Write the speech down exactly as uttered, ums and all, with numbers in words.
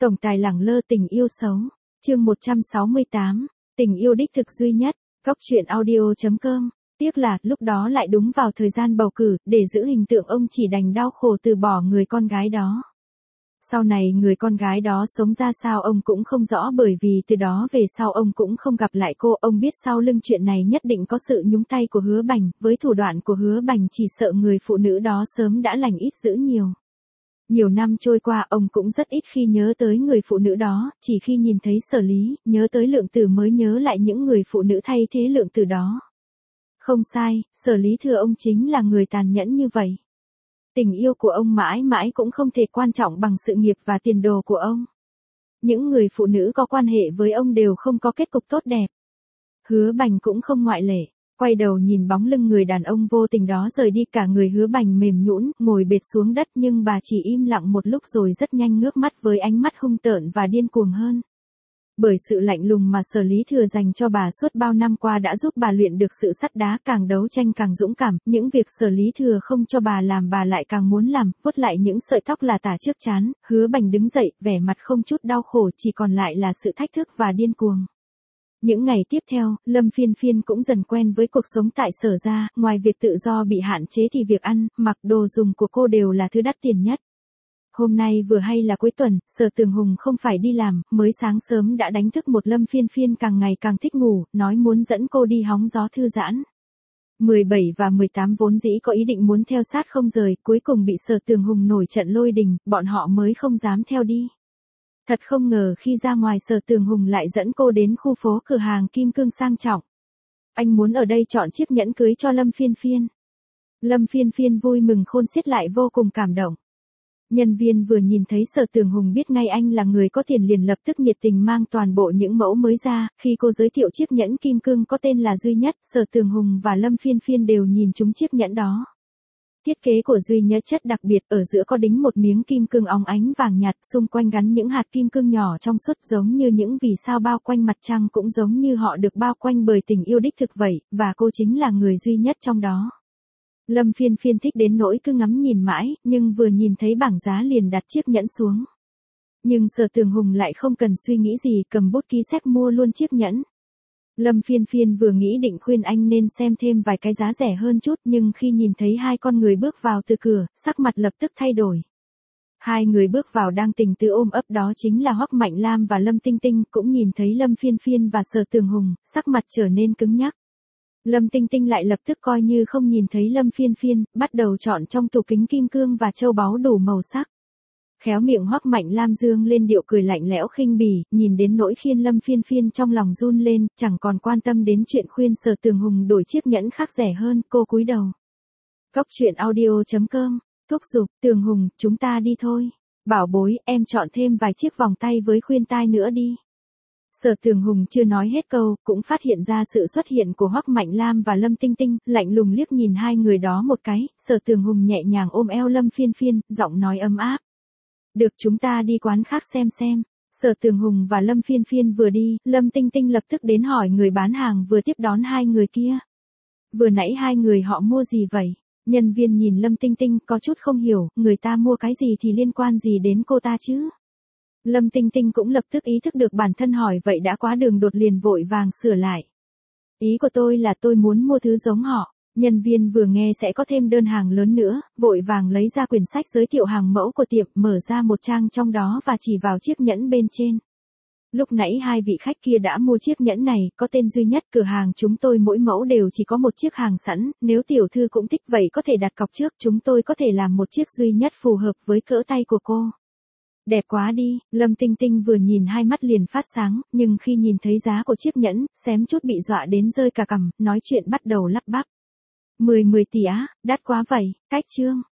Tổng tài lẳng lơ tình yêu xấu. Chương một trăm sáu mươi tám. Tình yêu đích thực duy nhất. Góc truyện audio chấm com. Tiếc là lúc đó lại đúng vào thời gian bầu cử, để giữ hình tượng ông chỉ đành đau khổ từ bỏ người con gái đó. Sau này người con gái đó sống ra sao ông cũng không rõ, bởi vì từ đó về sau ông cũng không gặp lại cô. Ông biết sau lưng chuyện này nhất định có sự nhúng tay của Hứa Bành, với thủ đoạn của Hứa Bành chỉ sợ người phụ nữ đó sớm đã lành ít dữ nhiều. Nhiều năm trôi qua ông cũng rất ít khi nhớ tới người phụ nữ đó, chỉ khi nhìn thấy Sở Lý, nhớ tới Lượng Tử mới nhớ lại những người phụ nữ thay thế Lượng Tử đó. Không sai, Sở Lý Thừa ông chính là người tàn nhẫn như vậy. Tình yêu của ông mãi mãi cũng không thể quan trọng bằng sự nghiệp và tiền đồ của ông. Những người phụ nữ có quan hệ với ông đều không có kết cục tốt đẹp. Hứa Bành cũng không ngoại lệ. Quay đầu nhìn bóng lưng người đàn ông vô tình đó rời đi, cả người Hứa Bành mềm nhũn, ngồi bệt xuống đất, nhưng bà chỉ im lặng một lúc rồi rất nhanh ngước mắt với ánh mắt hung tợn và điên cuồng hơn. Bởi sự lạnh lùng mà Sở Lý Thừa dành cho bà suốt bao năm qua đã giúp bà luyện được sự sắt đá, càng đấu tranh càng dũng cảm, những việc Sở Lý Thừa không cho bà làm bà lại càng muốn làm. Vuốt lại những sợi tóc là tả trước trán, Hứa Bành đứng dậy, vẻ mặt không chút đau khổ, chỉ còn lại là sự thách thức và điên cuồng. Những ngày tiếp theo, Lâm Phiên Phiên cũng dần quen với cuộc sống tại Sở gia, ngoài việc tự do bị hạn chế thì việc ăn, mặc, đồ dùng của cô đều là thứ đắt tiền nhất. Hôm nay vừa hay là cuối tuần, Sở Tường Hùng không phải đi làm, mới sáng sớm đã đánh thức một Lâm Phiên Phiên càng ngày càng thích ngủ, nói muốn dẫn cô đi hóng gió thư giãn. mười bảy và mười tám vốn dĩ có ý định muốn theo sát không rời, cuối cùng bị Sở Tường Hùng nổi trận lôi đình, bọn họ mới không dám theo đi. Thật không ngờ khi ra ngoài Sở Tường Hùng lại dẫn cô đến khu phố cửa hàng kim cương sang trọng. Anh muốn ở đây chọn chiếc nhẫn cưới cho Lâm Phiên Phiên. Lâm Phiên Phiên vui mừng khôn xiết lại vô cùng cảm động. Nhân viên vừa nhìn thấy Sở Tường Hùng biết ngay anh là người có tiền liền lập tức nhiệt tình mang toàn bộ những mẫu mới ra. Khi cô giới thiệu chiếc nhẫn kim cương có tên là Duy Nhất, Sở Tường Hùng và Lâm Phiên Phiên đều nhìn trúng chiếc nhẫn đó. Thiết kế của Duy Nhất chất đặc biệt, ở giữa có đính một miếng kim cương óng ánh vàng nhạt, xung quanh gắn những hạt kim cương nhỏ trong suốt giống như những vì sao bao quanh mặt trăng, cũng giống như họ được bao quanh bởi tình yêu đích thực vậy, và cô chính là người duy nhất trong đó. Lâm Phiên Phiên thích đến nỗi cứ ngắm nhìn mãi, nhưng vừa nhìn thấy bảng giá liền đặt chiếc nhẫn xuống. Nhưng Sở Tường Hùng lại không cần suy nghĩ gì, cầm bút ký xếp mua luôn chiếc nhẫn. Lâm Phiên Phiên vừa nghĩ định khuyên anh nên xem thêm vài cái giá rẻ hơn chút, nhưng khi nhìn thấy hai con người bước vào từ cửa, sắc mặt lập tức thay đổi. Hai người bước vào đang tình tứ ôm ấp, đó chính là Hoắc Mạnh Lam và Lâm Tinh Tinh, cũng nhìn thấy Lâm Phiên Phiên và Sở Tường Hùng, sắc mặt trở nên cứng nhắc. Lâm Tinh Tinh lại lập tức coi như không nhìn thấy Lâm Phiên Phiên, bắt đầu chọn trong tủ kính kim cương và châu báu đủ màu sắc. Khéo miệng Hoắc Mạnh Lam dương lên điệu cười lạnh lẽo khinh bỉ, nhìn đến nỗi khiến Lâm Phiên Phiên trong lòng run lên, chẳng còn quan tâm đến chuyện khuyên Sở Tường Hùng đổi chiếc nhẫn khác rẻ hơn, cô cúi đầu. Góc truyện audio chấm com. Thúc giục, Tường Hùng, chúng ta đi thôi. Bảo bối, em chọn thêm vài chiếc vòng tay với khuyên tai nữa đi. Sở Tường Hùng chưa nói hết câu, cũng phát hiện ra sự xuất hiện của Hoắc Mạnh Lam và Lâm Tinh Tinh, lạnh lùng liếc nhìn hai người đó một cái. Sở Tường Hùng nhẹ nhàng ôm eo Lâm Phiên Phiên, giọng nói ấm áp. Được, chúng ta đi quán khác xem xem. Sở Tường Hùng và Lâm Phiên Phiên vừa đi, Lâm Tinh Tinh lập tức đến hỏi người bán hàng vừa tiếp đón hai người kia. Vừa nãy hai người họ mua gì vậy? Nhân viên nhìn Lâm Tinh Tinh có chút không hiểu, người ta mua cái gì thì liên quan gì đến cô ta chứ? Lâm Tinh Tinh cũng lập tức ý thức được bản thân hỏi vậy đã quá đường đột, liền vội vàng sửa lại. Ý của tôi là tôi muốn mua thứ giống họ. Nhân viên vừa nghe sẽ có thêm đơn hàng lớn nữa, vội vàng lấy ra quyển sách giới thiệu hàng mẫu của tiệm, mở ra một trang trong đó và chỉ vào chiếc nhẫn bên trên. Lúc nãy hai vị khách kia đã mua chiếc nhẫn này, có tên Duy Nhất, cửa hàng chúng tôi mỗi mẫu đều chỉ có một chiếc hàng sẵn, nếu tiểu thư cũng thích vậy có thể đặt cọc trước, chúng tôi có thể làm một chiếc Duy Nhất phù hợp với cỡ tay của cô. Đẹp quá đi, Lâm Tinh Tinh vừa nhìn hai mắt liền phát sáng, nhưng khi nhìn thấy giá của chiếc nhẫn, xém chút bị dọa đến rơi cả cằm, nói chuyện bắt đầu lắp bắp. Mười mười tỷ á, đắt quá vậy, cách trương.